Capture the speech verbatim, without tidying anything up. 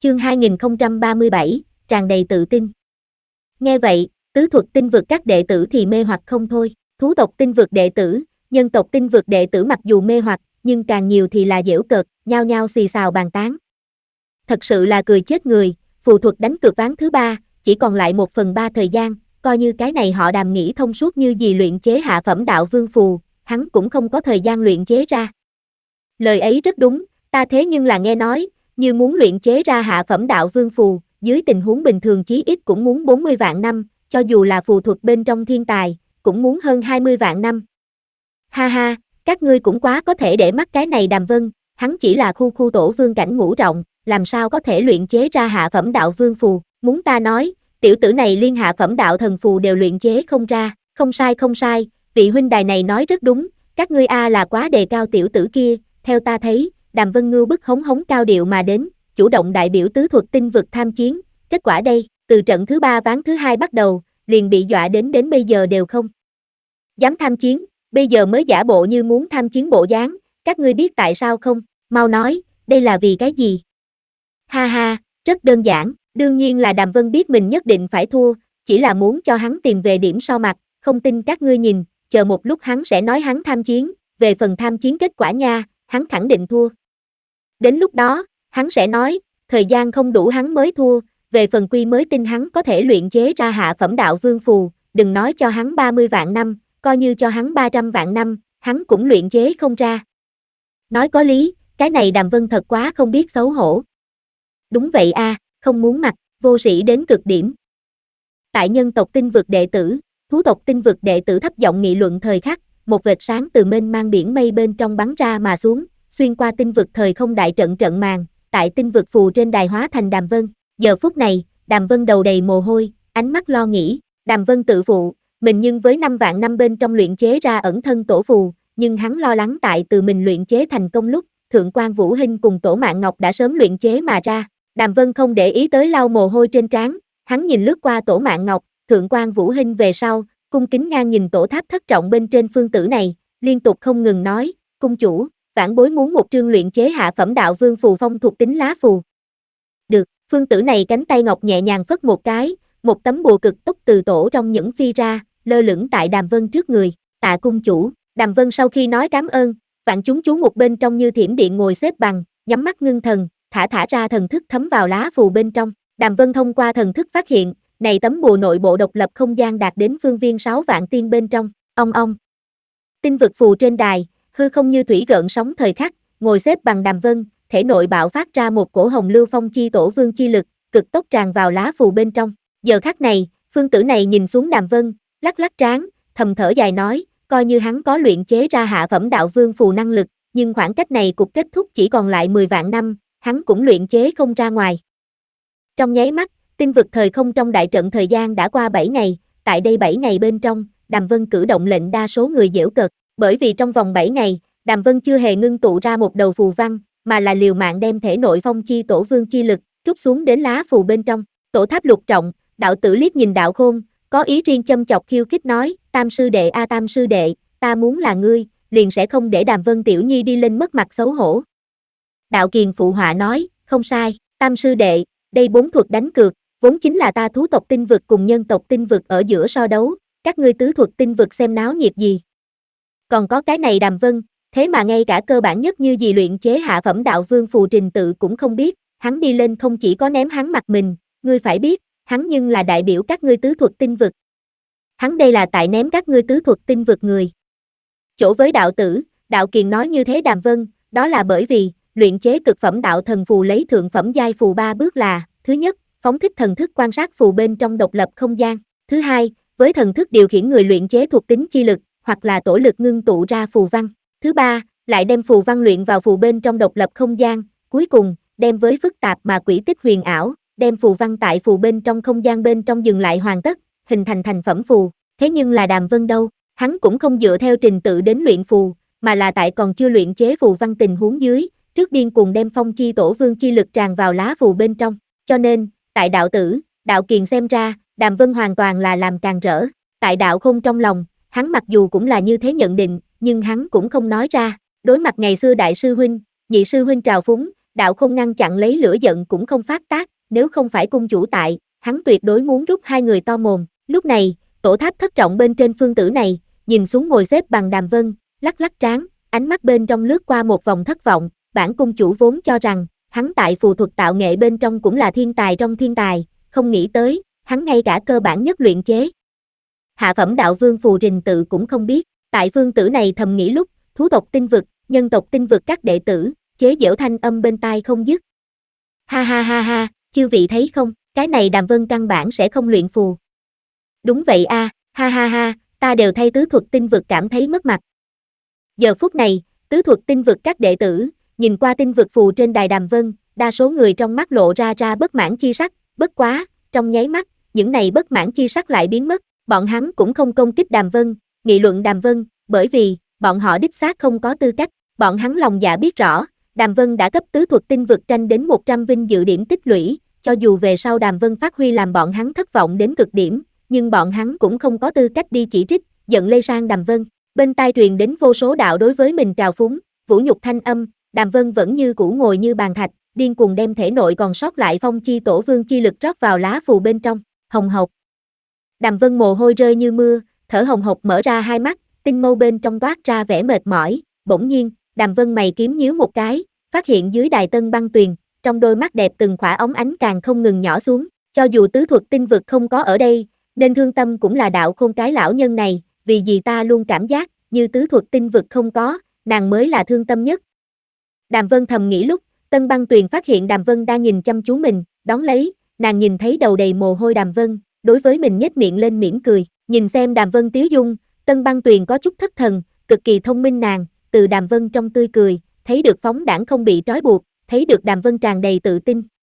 Chương hai nghìn không trăm ba mươi bảy, tràn đầy tự tin. Nghe vậy, tứ thuật tinh vực các đệ tử thì mê hoặc không thôi. Thú tộc tinh vực đệ tử, nhân tộc tinh vực đệ tử mặc dù mê hoặc, nhưng càng nhiều thì là giễu cợt, nhao nhao xì xào bàn tán. Thật sự là cười chết người, phù thuật đánh cược ván thứ ba, chỉ còn lại một phần ba thời gian, coi như cái này họ Đàm nghĩ thông suốt như gì luyện chế hạ phẩm đạo vương phù, hắn cũng không có thời gian luyện chế ra. Lời ấy rất đúng, ta thế nhưng là nghe nói, như muốn luyện chế ra hạ phẩm đạo vương phù, dưới tình huống bình thường chí ít cũng muốn bốn mươi vạn năm, cho dù là phù thuật bên trong thiên tài, cũng muốn hơn hai mươi vạn năm. Ha ha, các ngươi cũng quá có thể để mắt cái này Đàm Vân, hắn chỉ là khu khu tổ vương cảnh ngũ trọng, làm sao có thể luyện chế ra hạ phẩm đạo vương phù, muốn ta nói, tiểu tử này liên hạ phẩm đạo thần phù đều luyện chế không ra, không sai không sai, vị huynh đài này nói rất đúng, các ngươi a là quá đề cao tiểu tử kia, theo ta thấy, Đàm Vân ngưu bức hống hống cao điệu mà đến, chủ động đại biểu tứ thuật tinh vực tham chiến, kết quả đây, từ trận thứ ba ván thứ hai bắt đầu, liền bị dọa đến đến bây giờ đều không dám tham chiến, bây giờ mới giả bộ như muốn tham chiến bộ dáng, các ngươi biết tại sao không, mau nói, đây là vì cái gì? Ha ha, rất đơn giản, đương nhiên là Đàm Vân biết mình nhất định phải thua, chỉ là muốn cho hắn tìm về điểm so mặt, không tin các ngươi nhìn, chờ một lúc hắn sẽ nói hắn tham chiến, về phần tham chiến kết quả nha, hắn khẳng định thua. Đến lúc đó, hắn sẽ nói, thời gian không đủ hắn mới thua, về phần quy mới tin hắn có thể luyện chế ra hạ phẩm đạo vương phù, đừng nói cho hắn ba mươi vạn năm, coi như cho hắn ba trăm vạn năm, hắn cũng luyện chế không ra. Nói có lý, cái này Đàm Vân thật quá không biết xấu hổ. Đúng vậy a, à, không muốn mặt, vô sĩ đến cực điểm. Tại nhân tộc tinh vực đệ tử, thú tộc tinh vực đệ tử thấp giọng nghị luận thời khắc, một vệt sáng từ mênh mang biển mây bên trong bắn ra mà xuống, xuyên qua tinh vực thời không đại trận trận màn, tại tinh vực phù trên đài hóa thành Đàm Vân. Giờ phút này, Đàm Vân đầu đầy mồ hôi, ánh mắt lo nghĩ, Đàm Vân tự phụ, mình nhưng với năm vạn năm bên trong luyện chế ra ẩn thân tổ phù, nhưng hắn lo lắng tại từ mình luyện chế thành công lúc, Thượng quan Vũ Hinh cùng Tổ Mạn Ngọc đã sớm luyện chế mà ra. Đàm Vân không để ý tới lau mồ hôi trên trán, hắn nhìn lướt qua Tổ Mạn Ngọc, Thượng quan Vũ Hinh về sau, cung kính ngang nhìn tổ tháp thất trọng bên trên phương tử này, liên tục không ngừng nói, cung chủ, vãn bối muốn một trương luyện chế hạ phẩm đạo vương phù phong thuộc tính lá phù. Được, phương tử này cánh tay ngọc nhẹ nhàng phất một cái, một tấm bùa cực tốc từ tổ trong những phi ra, lơ lửng tại Đàm Vân trước người, tạ cung chủ. Đàm Vân sau khi nói cảm ơn, vạn chúng chú một bên trong như thiểm điện ngồi xếp bằng, nhắm mắt ngưng thần, thả thả ra thần thức thấm vào lá phù bên trong. Đàm Vân thông qua thần thức phát hiện, này tấm bùa nội bộ độc lập không gian đạt đến phương viên sáu vạn tiên bên trong, ong ong. Tinh vực phù trên đài, hư không như thủy gợn sóng thời khắc, ngồi xếp bằng Đàm Vân, thể nội bạo phát ra một cổ hồng lưu phong chi tổ vương chi lực, cực tốc tràn vào lá phù bên trong. Giờ khắc này, phương tử này nhìn xuống Đàm Vân, lắc lắc trán, thầm thở dài nói, coi như hắn có luyện chế ra hạ phẩm đạo vương phù năng lực, nhưng khoảng cách này cục kết thúc chỉ còn lại mười vạn năm, hắn cũng luyện chế không ra ngoài. Trong nháy mắt, tinh vực thời không trong đại trận thời gian đã qua bảy ngày, tại đây bảy ngày bên trong, Đàm Vân cử động lệnh đa số người giễu cợt, bởi vì trong vòng bảy ngày, Đàm Vân chưa hề ngưng tụ ra một đầu phù văn, mà là liều mạng đem thể nội phong chi tổ vương chi lực, trút xuống đến lá phù bên trong. Tổ tháp lục trọng, đạo tử liếc nhìn đạo khôn, có ý riêng châm chọc khiêu khích nói, tam sư đệ a tam sư đệ, ta muốn là ngươi, liền sẽ không để Đàm Vân tiểu nhi đi lên mất mặt xấu hổ. Đạo Kiền phụ họa nói, không sai, tam sư đệ, đây bốn thuật đánh cược, vốn chính là ta thú tộc tinh vực cùng nhân tộc tinh vực ở giữa so đấu, các ngươi tứ thuật tinh vực xem náo nhiệt gì. Còn có cái này Đàm Vân, thế mà ngay cả cơ bản nhất như gì luyện chế hạ phẩm đạo vương phù trình tự cũng không biết, hắn đi lên không chỉ có ném hắn mặt mình, ngươi phải biết, hắn nhưng là đại biểu các ngươi tứ thuật tinh vực. Hắn đây là tại ném các ngươi tứ thuật tinh vực người. Chỗ với đạo tử, đạo Kiền nói như thế Đàm Vân, đó là bởi vì, luyện chế cực phẩm đạo thần phù lấy thượng phẩm giai phù ba bước là, thứ nhất, phóng thích thần thức quan sát phù bên trong độc lập không gian, thứ hai, với thần thức điều khiển người luyện chế thuộc tính chi lực, hoặc là tổ lực ngưng tụ ra phù văn, thứ ba, lại đem phù văn luyện vào phù bên trong độc lập không gian, cuối cùng, đem với phức tạp mà quỷ tích huyền ảo, đem phù văn tại phù bên trong không gian bên trong dừng lại hoàn tất, hình thành thành phẩm phù, thế nhưng là Đàm Vân đâu, hắn cũng không dựa theo trình tự đến luyện phù, mà là tại còn chưa luyện chế phù văn tình huống dưới, trước điên cuồng đem phong chi tổ vương chi lực tràn vào lá phù bên trong, cho nên, tại đạo tử, đạo Kiền xem ra, Đàm Vân hoàn toàn là làm càng rỡ, tại đạo khôn trong lòng, hắn mặc dù cũng là như thế nhận định, nhưng hắn cũng không nói ra, đối mặt ngày xưa đại sư huynh, nhị sư huynh trào phúng, Đạo Khôn ngăn chặn lấy lửa giận cũng không phát tác, nếu không phải cung chủ tại, hắn tuyệt đối muốn rút hai người to mồm. Lúc này, tổ tháp thất trọng bên trên phương tử này, nhìn xuống ngồi xếp bằng Đàm Vân, lắc lắc trán, ánh mắt bên trong lướt qua một vòng thất vọng, bản cung chủ vốn cho rằng, hắn tại phù thuật tạo nghệ bên trong cũng là thiên tài trong thiên tài, không nghĩ tới, hắn ngay cả cơ bản nhất luyện chế. Hạ phẩm đạo vương phù trình tự cũng không biết, tại phương tử này thầm nghĩ lúc, thú tộc tinh vực, nhân tộc tinh vực các đệ tử, chế giễu thanh âm bên tai không dứt. Ha ha ha ha, chư vị thấy không, cái này Đàm Vân căn bản sẽ không luyện phù. Đúng vậy a, ha ha ha, ta đều thay tứ thuật tinh vực cảm thấy mất mặt. Giờ phút này, tứ thuật tinh vực các đệ tử, nhìn qua tinh vực phù trên đài Đàm Vân, đa số người trong mắt lộ ra ra bất mãn chi sắc, bất quá, trong nháy mắt, những này bất mãn chi sắc lại biến mất, bọn hắn cũng không công kích Đàm Vân, nghị luận Đàm Vân, bởi vì, bọn họ đích xác không có tư cách, bọn hắn lòng dạ biết rõ, Đàm Vân đã cấp tứ thuật tinh vực tranh đến một trăm vinh dự điểm tích lũy, cho dù về sau Đàm Vân phát huy làm bọn hắn thất vọng đến cực điểm, nhưng bọn hắn cũng không có tư cách đi chỉ trích, giận lây sang Đàm Vân. Bên tai truyền đến vô số đạo đối với mình trào phúng, vũ nhục thanh âm, Đàm Vân vẫn như cũ ngồi như bàn thạch, điên cuồng đem thể nội còn sót lại phong chi tổ vương chi lực rót vào lá phù bên trong, hồng hộc. Đàm Vân mồ hôi rơi như mưa, thở hồng hộc mở ra hai mắt, tinh mâu bên trong toát ra vẻ mệt mỏi, bỗng nhiên, Đàm Vân mày kiếm nhíu một cái, phát hiện dưới đài tân băng tuyền, trong đôi mắt đẹp từng khỏa óng ánh càng không ngừng nhỏ xuống, cho dù tứ thuật tinh vực không có ở đây, nên thương tâm cũng là Đạo Khôn cái lão nhân này, vì gì ta luôn cảm giác, như tứ thuật tinh vực không có, nàng mới là thương tâm nhất. Đàm Vân thầm nghĩ lúc, tân băng tuyền phát hiện Đàm Vân đang nhìn chăm chú mình, đón lấy, nàng nhìn thấy đầu đầy mồ hôi Đàm Vân, đối với mình nhếch miệng lên mỉm cười, nhìn xem Đàm Vân tiếu dung, tân băng tuyền có chút thất thần, cực kỳ thông minh nàng, từ Đàm Vân trong tươi cười, thấy được phóng đãng không bị trói buộc, thấy được Đàm Vân tràn đầy tự tin,